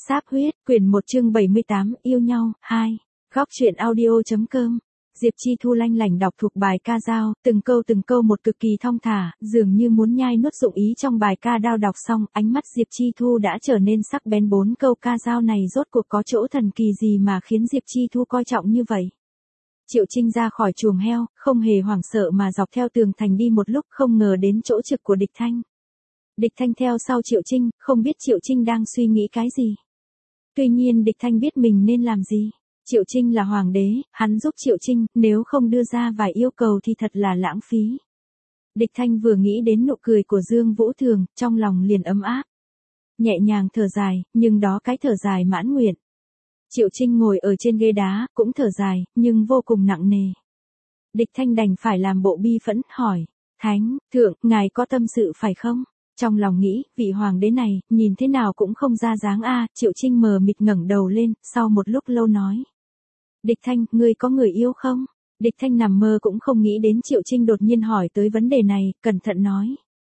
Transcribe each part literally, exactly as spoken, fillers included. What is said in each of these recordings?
Sáp huyết, quyển một chương bảy mươi tám, yêu nhau, hai. Góc truyện audio.com. Diệp Chi Thu lanh lảnh đọc thuộc bài ca dao, từng câu từng câu một cực kỳ thong thả, dường như muốn nhai nuốt dụng ý trong bài ca đao đọc xong, ánh mắt Diệp Chi Thu đã trở nên sắc bén. Bốn câu ca dao này rốt cuộc có chỗ thần kỳ gì mà khiến Diệp Chi Thu coi trọng như vậy? Triệu Trinh ra khỏi chuồng heo, không hề hoảng sợ mà dọc theo tường thành đi một lúc, không ngờ đến chỗ trực của Địch Thanh. Địch Thanh theo sau Triệu Trinh, không biết Triệu Trinh đang suy nghĩ cái gì. Tuy nhiên Địch Thanh biết mình nên làm gì. Triệu Trinh là hoàng đế, hắn giúp Triệu Trinh, nếu không đưa ra vài yêu cầu thì thật là lãng phí. Địch Thanh vừa nghĩ đến nụ cười của Dương Vũ Thường, trong lòng liền ấm áp. Nhẹ nhàng thở dài, nhưng đó cái thở dài mãn nguyện. Triệu Trinh ngồi ở trên ghế đá, cũng thở dài, nhưng vô cùng nặng nề. Địch Thanh đành phải làm bộ bi phẫn, hỏi, Thánh, Thượng, ngài có tâm sự phải không? Trong lòng nghĩ, vị hoàng đế này, nhìn thế nào cũng không ra dáng a. Triệu Trinh mờ mịt ngẩng đầu lên, sau một lúc lâu nói. Địch Thanh, ngươi có người yêu không? Địch Thanh nằm mơ cũng không nghĩ đến Triệu Trinh đột nhiên hỏi tới vấn đề này, cẩn thận nói.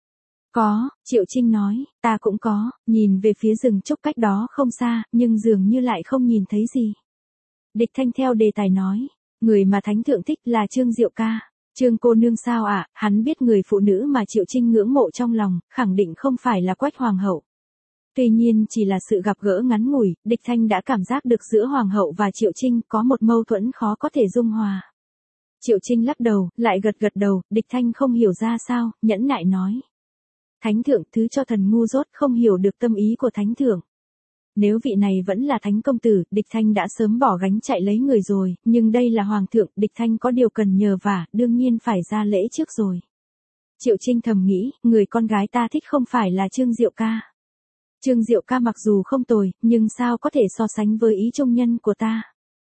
Có, Triệu Trinh nói, ta cũng có, nhìn về phía rừng trúc cách đó không xa, nhưng dường như lại không nhìn thấy gì. Địch Thanh theo đề tài nói, người mà Thánh Thượng thích là Trương Diệu ca. Trương cô nương sao ạ? À? Hắn biết người phụ nữ mà Triệu Trinh ngưỡng mộ trong lòng, khẳng định không phải là Quách Hoàng hậu. Tuy nhiên chỉ là sự gặp gỡ ngắn ngủi, Địch Thanh đã cảm giác được giữa Hoàng hậu và Triệu Trinh có một mâu thuẫn khó có thể dung hòa. Triệu Trinh lắc đầu, lại gật gật đầu, Địch Thanh không hiểu ra sao, nhẫn nại nói. Thánh Thượng thứ cho thần ngu dốt không hiểu được tâm ý của Thánh Thượng. Nếu vị này vẫn là Thánh công tử, Địch Thanh đã sớm bỏ gánh chạy lấy người rồi, nhưng đây là Hoàng thượng, Địch Thanh có điều cần nhờ vả, đương nhiên phải ra lễ trước rồi. Triệu Trinh thầm nghĩ, người con gái ta thích không phải là Trương Diệu ca. Trương Diệu ca mặc dù không tồi, nhưng sao có thể so sánh với ý trung nhân của ta.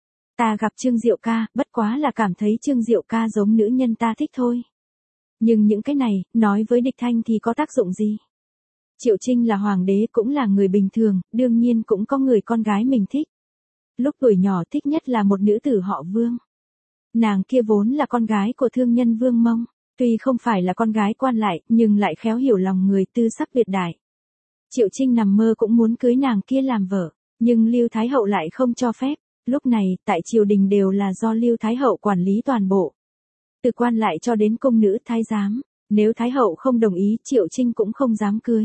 Ta gặp Trương Diệu ca, bất quá là cảm thấy Trương Diệu ca giống nữ nhân ta thích thôi. Nhưng những cái này, nói với Địch Thanh thì có tác dụng gì? Triệu Trinh là hoàng đế cũng là người bình thường, đương nhiên cũng có người con gái mình thích. Lúc tuổi nhỏ thích nhất là một nữ tử họ Vương. Nàng kia vốn là con gái của thương nhân Vương Mông, tuy không phải là con gái quan lại, nhưng lại khéo hiểu lòng người, tư sắc tuyệt đại. Triệu Trinh nằm mơ cũng muốn cưới nàng kia làm vợ, nhưng Lưu Thái Hậu lại không cho phép. Lúc này, tại triều đình đều là do Lưu Thái Hậu quản lý toàn bộ. Từ quan lại cho đến công nữ thái giám, nếu Thái Hậu không đồng ý, Triệu Trinh cũng không dám cưới.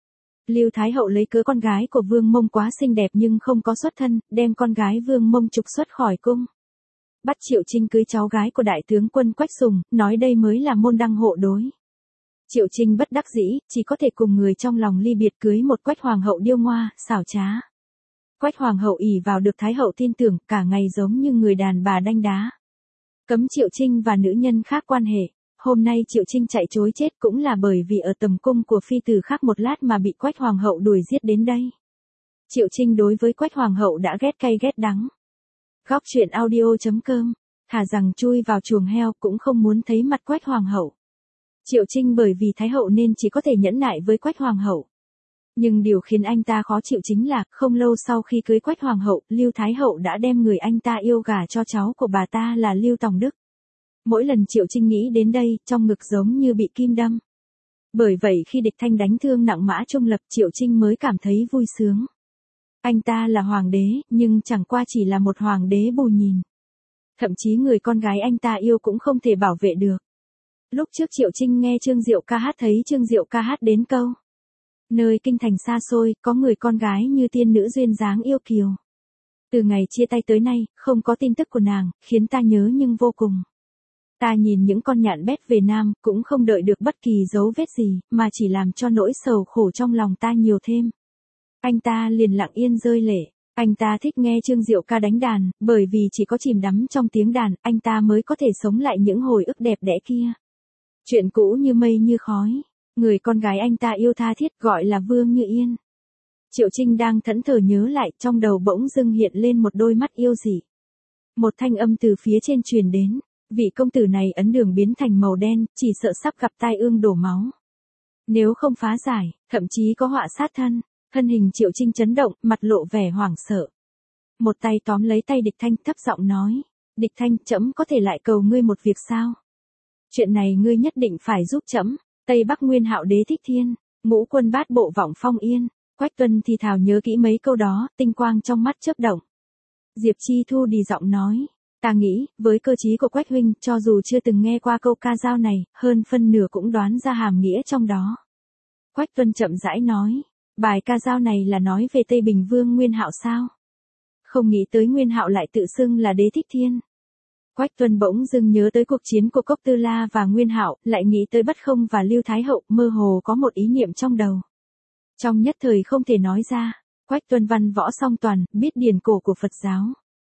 Lưu Thái Hậu lấy cớ con gái của Vương Mông quá xinh đẹp nhưng không có xuất thân, đem con gái Vương Mông trục xuất khỏi cung. Bắt Triệu Trinh cưới cháu gái của đại tướng quân Quách Sùng, nói đây mới là môn đăng hộ đối. Triệu Trinh bất đắc dĩ, chỉ có thể cùng người trong lòng ly biệt cưới một Quách Hoàng hậu điêu ngoa, xảo trá. Quách Hoàng hậu ỷ vào được Thái Hậu tin tưởng, cả ngày giống như người đàn bà đanh đá. Cấm Triệu Trinh và nữ nhân khác quan hệ. Hôm nay Triệu Trinh chạy trối chết cũng là bởi vì ở tầm cung của phi tử khác một lát mà bị Quách Hoàng hậu đuổi giết đến đây. Triệu Trinh đối với Quách Hoàng hậu đã ghét cay ghét đắng. Góc truyện audio.com. Thà rằng chui vào chuồng heo cũng không muốn thấy mặt Quách Hoàng hậu. Triệu Trinh bởi vì Thái Hậu nên chỉ có thể nhẫn nại với Quách Hoàng hậu. Nhưng điều khiến anh ta khó chịu chính là, không lâu sau khi cưới Quách Hoàng hậu, Lưu Thái Hậu đã đem người anh ta yêu gả cho cháu của bà ta là Lưu Tòng Đức. Mỗi lần Triệu Trinh nghĩ đến đây, trong ngực giống như bị kim đâm. Bởi vậy khi Địch Thanh đánh thương nặng Mã Trung Lập, Triệu Trinh mới cảm thấy vui sướng. Anh ta là hoàng đế, nhưng chẳng qua chỉ là một hoàng đế bù nhìn. Thậm chí người con gái anh ta yêu cũng không thể bảo vệ được. Lúc trước Triệu Trinh nghe Trương Diệu ca hát thấy Trương Diệu ca hát đến câu. Nơi kinh thành xa xôi, có người con gái như tiên nữ duyên dáng yêu kiều. Từ ngày chia tay tới nay, không có tin tức của nàng, khiến ta nhớ nhưng vô cùng. Ta nhìn những con nhạn bét về Nam, cũng không đợi được bất kỳ dấu vết gì, mà chỉ làm cho nỗi sầu khổ trong lòng ta nhiều thêm. Anh ta liền lặng yên rơi lệ. Anh ta thích nghe Trương Diệu ca đánh đàn, bởi vì chỉ có chìm đắm trong tiếng đàn, anh ta mới có thể sống lại những hồi ức đẹp đẽ kia. Chuyện cũ như mây như khói. Người con gái anh ta yêu tha thiết gọi là Vương Như Yên. Triệu Trinh đang thẫn thờ nhớ lại, trong đầu bỗng dưng hiện lên một đôi mắt yêu dị. Một thanh âm từ phía trên truyền đến. Vị công tử này ấn đường biến thành màu đen, chỉ sợ sắp gặp tai ương đổ máu. Nếu không phá giải, thậm chí có họa sát thân. Thân hình Triệu Trinh chấn động, mặt lộ vẻ hoảng sợ. Một tay tóm lấy tay Địch Thanh, thấp giọng nói. Địch Thanh, trẫm có thể lại cầu ngươi một việc sao? Chuyện này ngươi nhất định phải giúp trẫm. Tây Bắc Nguyên Hạo đế Thích Thiên, ngũ quân bát bộ vọng Phong Yên. Quách Tuân thì thào nhớ kỹ mấy câu đó, tinh quang trong mắt chớp động. Diệp Chi Thu đi giọng nói, ta nghĩ, với cơ trí của Quách huynh, cho dù chưa từng nghe qua câu ca dao này, hơn phân nửa cũng đoán ra hàm nghĩa trong đó. Quách Tuân chậm rãi nói, bài ca dao này là nói về Tây Bình Vương Nguyên Hạo sao? Không nghĩ tới Nguyên Hạo lại tự xưng là Đế Thích Thiên. Quách Tuân bỗng dưng nhớ tới cuộc chiến của Cốc Tư La và Nguyên Hạo, lại nghĩ tới Bất Không và Lưu Thái Hậu, mơ hồ có một ý niệm trong đầu. Trong nhất thời không thể nói ra, Quách Tuân văn võ song toàn, biết điển cổ của Phật giáo.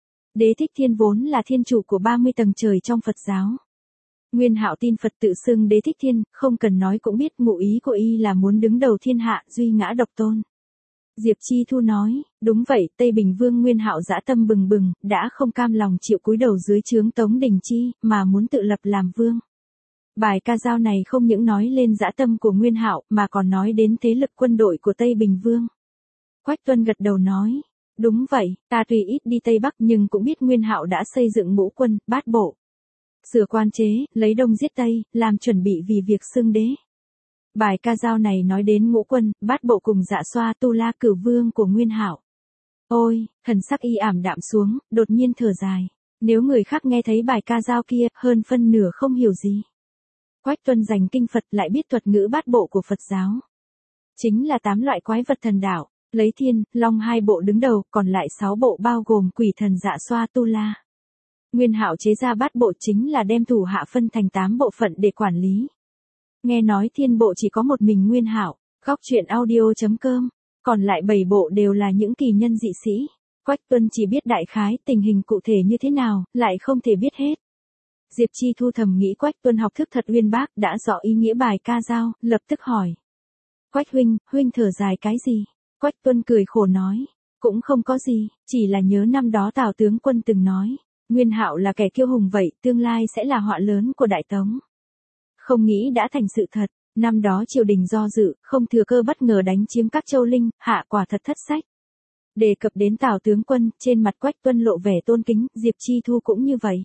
Đế Thích Thiên vốn là thiên chủ của ba mươi tầng trời trong Phật giáo. Nguyên Hạo tin Phật tự xưng Đế Thích Thiên, không cần nói cũng biết ngụ ý của y là muốn đứng đầu thiên hạ, duy ngã độc tôn. Diệp Chi Thu nói, đúng vậy, Tây Bình Vương Nguyên Hạo dã tâm bừng bừng, đã không cam lòng chịu cúi đầu dưới trướng Tống Đình Chi, mà muốn tự lập làm vương. Bài ca dao này không những nói lên dã tâm của Nguyên Hạo, mà còn nói đến thế lực quân đội của Tây Bình Vương. Quách Tuân gật đầu nói, đúng vậy, ta tuy ít đi Tây Bắc nhưng cũng biết Nguyên Hạo đã xây dựng ngũ quân, bát bộ. Sửa quan chế, lấy đông giết Tây, làm chuẩn bị vì việc xưng đế. Bài ca dao này nói đến ngũ quân, bát bộ cùng Dạ Xoa Tu La Cửu Vương của Nguyên Hạo. Ôi, thần sắc y ảm đạm xuống, đột nhiên thở dài. Nếu người khác nghe thấy bài ca dao kia, hơn phân nửa không hiểu gì. Quách Tuân dành kinh Phật lại biết thuật ngữ bát bộ của Phật giáo. Chính là tám loại quái vật thần đạo, lấy thiên, long hai bộ đứng đầu, còn lại sáu bộ bao gồm quỷ thần Dạ Xoa Tu La. Nguyên Hạo chế ra bát bộ chính là đem thủ hạ phân thành tám bộ phận để quản lý. Nghe nói thiên bộ chỉ có một mình Nguyên Hạo, góc truyện audio chấm com, còn lại bảy bộ đều là những kỳ nhân dị sĩ. Quách Tuân chỉ biết đại khái tình hình cụ thể như thế nào, lại không thể biết hết. Diệp Chi Thu thầm nghĩ Quách Tuân học thức thật uyên bác, đã rõ ý nghĩa bài ca dao, lập tức hỏi. Quách huynh, huynh thở dài cái gì? Quách Tuân cười khổ nói, cũng không có gì, chỉ là nhớ năm đó Tào tướng quân từng nói, Nguyên Hạo là kẻ kiêu hùng vậy, tương lai sẽ là họa lớn của Đại Tống. Không nghĩ đã thành sự thật, năm đó triều đình do dự, không thừa cơ bất ngờ đánh chiếm các châu linh, hạ quả thật thất sách. Đề cập đến Tào tướng quân, trên mặt Quách Tuân lộ vẻ tôn kính, Diệp Chi Thu cũng như vậy.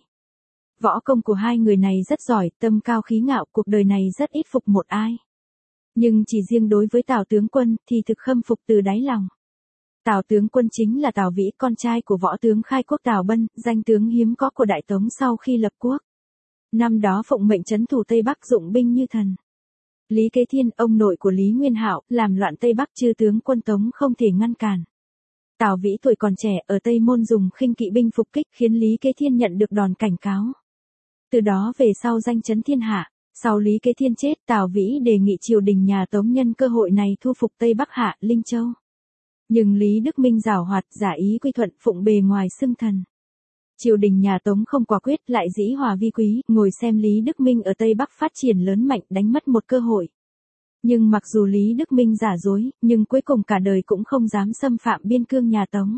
Võ công của hai người này rất giỏi, tâm cao khí ngạo, cuộc đời này rất ít phục một ai. Nhưng chỉ riêng đối với Tào tướng quân, thì thực khâm phục từ đáy lòng. Tào tướng quân chính là Tào Vĩ, con trai của võ tướng khai quốc Tào Bân, danh tướng hiếm có của Đại Tống sau khi lập quốc. Năm đó phụng mệnh trấn thủ Tây Bắc dụng binh như thần. Lý Kế Thiên, ông nội của Lý Nguyên Hạo, làm loạn Tây Bắc chư tướng quân Tống không thể ngăn cản. Tào Vĩ tuổi còn trẻ ở Tây Môn dùng khinh kỵ binh phục kích khiến Lý Kế Thiên nhận được đòn cảnh cáo. Từ đó về sau danh chấn thiên hạ, sau Lý Kế Thiên chết, Tào Vĩ đề nghị triều đình nhà Tống nhân cơ hội này thu phục Tây Bắc Hạ, Linh Châu. Nhưng Lý Đức Minh giảo hoạt, giả ý quy thuận, phụng bề ngoài xưng thần. Triều đình nhà Tống không quả quyết, lại dĩ hòa vi quý, ngồi xem Lý Đức Minh ở Tây Bắc phát triển lớn mạnh, đánh mất một cơ hội. Nhưng mặc dù Lý Đức Minh giả dối, nhưng cuối cùng cả đời cũng không dám xâm phạm biên cương nhà Tống.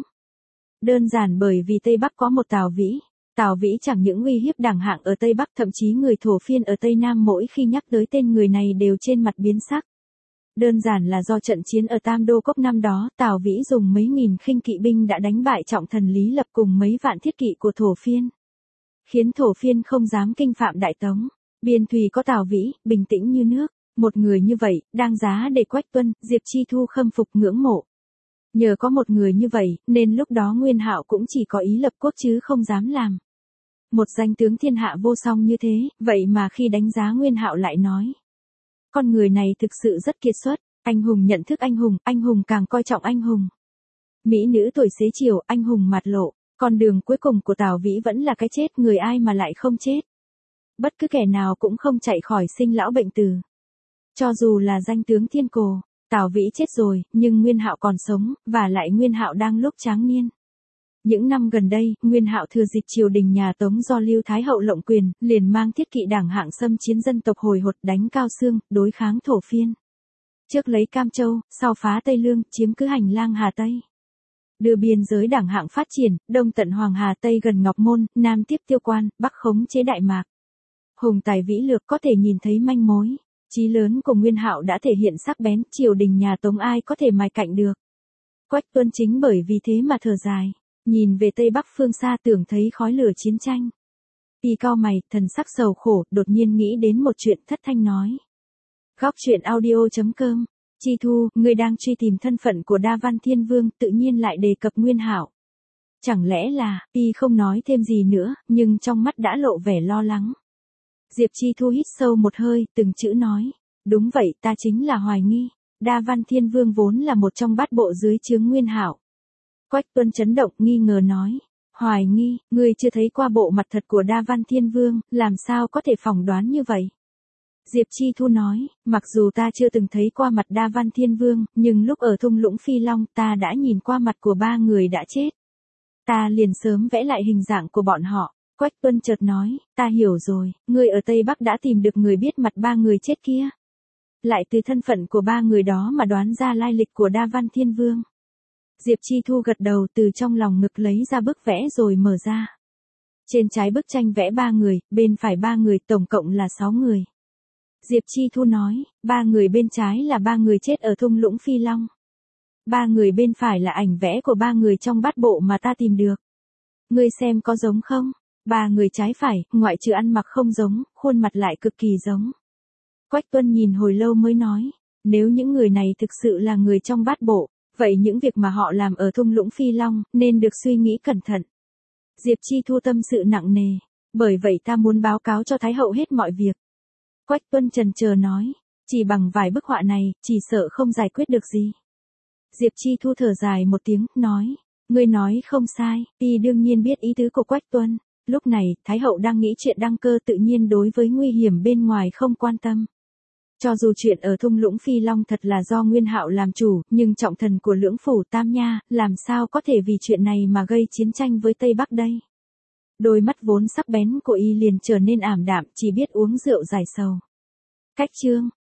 Đơn giản bởi vì Tây Bắc có một Tào Vĩ. Tào Vĩ chẳng những uy hiếp đẳng hạng ở Tây Bắc, thậm chí người thổ phiên ở Tây Nam mỗi khi nhắc tới tên người này đều trên mặt biến sắc. Đơn giản là do trận chiến ở Tam Đô Cốc năm đó, Tào Vĩ dùng mấy nghìn khinh kỵ binh đã đánh bại trọng thần Lý Lập cùng mấy vạn thiết kỵ của thổ phiên. Khiến thổ phiên không dám kinh phạm Đại Tống. Biên thùy có Tào Vĩ, bình tĩnh như nước. Một người như vậy, đang giá để Quách Tuân, Diệp Chi Thu khâm phục ngưỡng mộ. Nhờ có một người như vậy, nên lúc đó Nguyên Hạo cũng chỉ có ý lập quốc chứ không dám làm. Một danh tướng thiên hạ vô song như thế, vậy mà khi đánh giá Nguyên Hạo lại nói. Con người này thực sự rất kiệt xuất, anh hùng nhận thức anh hùng, anh hùng càng coi trọng anh hùng. Mỹ nữ tuổi xế chiều, anh hùng mặt lộ, con đường cuối cùng của Tào Vĩ vẫn là cái chết, người ai mà lại không chết. Bất cứ kẻ nào cũng không chạy khỏi sinh lão bệnh tử. Cho dù là danh tướng thiên cổ, Tào Vĩ chết rồi, nhưng Nguyên Hạo còn sống, và lại Nguyên Hạo đang lúc tráng niên. Những năm gần đây, Nguyên Hạo thừa dịp triều đình nhà Tống do Lưu Thái Hậu lộng quyền, liền mang thiết kỵ đảng hạng xâm chiến dân tộc hồi hột, đánh Cao Xương, đối kháng thổ phiên. Trước lấy Cam Châu, sau phá Tây Lương, chiếm cứ hành lang Hà Tây. Đưa biên giới đảng hạng phát triển, đông tận Hoàng Hà, Tây gần Ngọc Môn, nam tiếp Tiêu Quan, bắc khống chế Đại Mạc. Hùng tài vĩ lược có thể nhìn thấy manh mối. Chí lớn của Nguyên Hạo đã thể hiện sắc bén, triều đình nhà Tống ai có thể mài cạnh được. Quách Tuân chính bởi vì thế mà thở dài, nhìn về Tây Bắc phương xa tưởng thấy khói lửa chiến tranh. Y cau mày, thần sắc sầu khổ, đột nhiên nghĩ đến một chuyện, thất thanh nói. Góc truyện audio chấm com Chi Thu, ngươi đang truy tìm thân phận của Đa Văn Thiên Vương, tự nhiên lại đề cập Nguyên Hạo. Chẳng lẽ là, y không nói thêm gì nữa, nhưng trong mắt đã lộ vẻ lo lắng. Diệp Chi Thu hít sâu một hơi, từng chữ nói. Đúng vậy, ta chính là hoài nghi. Đa Văn Thiên Vương vốn là một trong bát bộ dưới chướng Nguyên Hạo. Quách Tuân chấn động, nghi ngờ nói. Hoài nghi, ngươi chưa thấy qua bộ mặt thật của Đa Văn Thiên Vương, làm sao có thể phỏng đoán như vậy? Diệp Chi Thu nói, mặc dù ta chưa từng thấy qua mặt Đa Văn Thiên Vương, nhưng lúc ở thung lũng Phi Long ta đã nhìn qua mặt của ba người đã chết. Ta liền sớm vẽ lại hình dạng của bọn họ. Quách Tuân chợt nói, ta hiểu rồi, ngươi ở Tây Bắc đã tìm được người biết mặt ba người chết kia. Lại từ thân phận của ba người đó mà đoán ra lai lịch của Đa Văn Thiên Vương. Diệp Chi Thu gật đầu, từ trong lòng ngực lấy ra bức vẽ rồi mở ra. Trên trái bức tranh vẽ ba người, bên phải ba người, tổng cộng là sáu người. Diệp Chi Thu nói, ba người bên trái là ba người chết ở thung lũng Phi Long. Ba người bên phải là ảnh vẽ của ba người trong bát bộ mà ta tìm được. Ngươi xem có giống không? Ba người trái phải, ngoại trừ ăn mặc không giống, khuôn mặt lại cực kỳ giống. Quách Tuân nhìn hồi lâu mới nói, nếu những người này thực sự là người trong bát bộ, vậy những việc mà họ làm ở thung lũng Phi Long, nên được suy nghĩ cẩn thận. Diệp Chi Thu tâm sự nặng nề, bởi vậy ta muốn báo cáo cho Thái Hậu hết mọi việc. Quách Tuân chần chờ nói, chỉ bằng vài bức họa này, chỉ sợ không giải quyết được gì. Diệp Chi Thu thở dài một tiếng, nói, ngươi nói không sai, y đương nhiên biết ý tứ của Quách Tuân. Lúc này, Thái Hậu đang nghĩ chuyện đăng cơ, tự nhiên đối với nguy hiểm bên ngoài không quan tâm. Cho dù chuyện ở thung lũng Phi Long thật là do Nguyên Hạo làm chủ, nhưng trọng thần của Lưỡng Phủ Tam Nha, làm sao có thể vì chuyện này mà gây chiến tranh với Tây Bắc đây? Đôi mắt vốn sắc bén của y liền trở nên ảm đạm, chỉ biết uống rượu giải sầu. Cách chương